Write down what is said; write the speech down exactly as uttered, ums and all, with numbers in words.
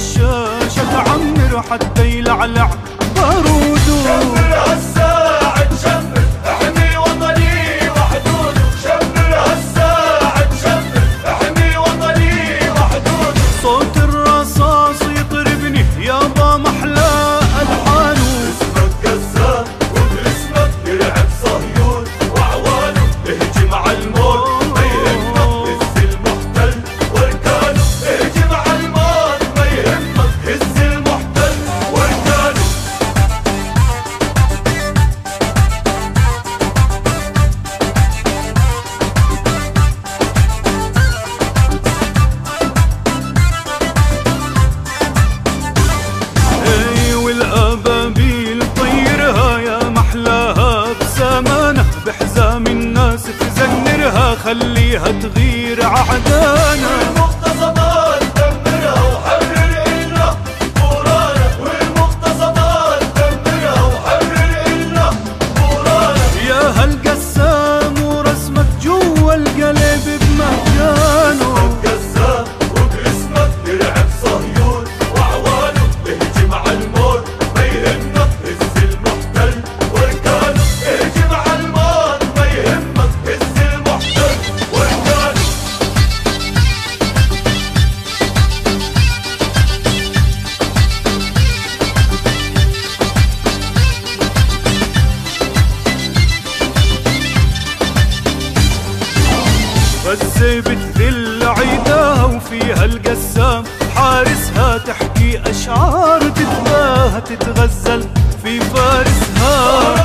الشاشة تعمر حتى يلعلع باروده. شمر هالساعد شمر احمي وطني وحدوده. شمر هالساعد شمر احمي وطني وحدوده. صوت الرصاص يطربني يابا محلى ألحانه. اسمك قسام وباسمك يلعب صهيون وعوانه. اهجم على الموت ما يهمك هز المحتل واركانه. اهجم على الموت ما يهمك هز المحتل واركانه. اي والابابيل طيرها يا محلاها بسامانه. بحزام الناس تزنرها خليها تغير عهدانا. والمغتصبات دمرها وحرر إلنا قرانا. والمغتصبات دمرها وحرر إلنا قرانا. يا هالقسام ورسمك جوا القلب بمكانه. اسمك قسام وباسمك يلعب صهيون وعوانه. اهجم على الموت ما يهمك هز المحتل واركانه. اهجم على الموت ما يهمك هز المحتل واركانه. غزة بتذل عيداها وفيها القسام حارسها. تحكي أشعار تتباهى تتغزل في فارسها.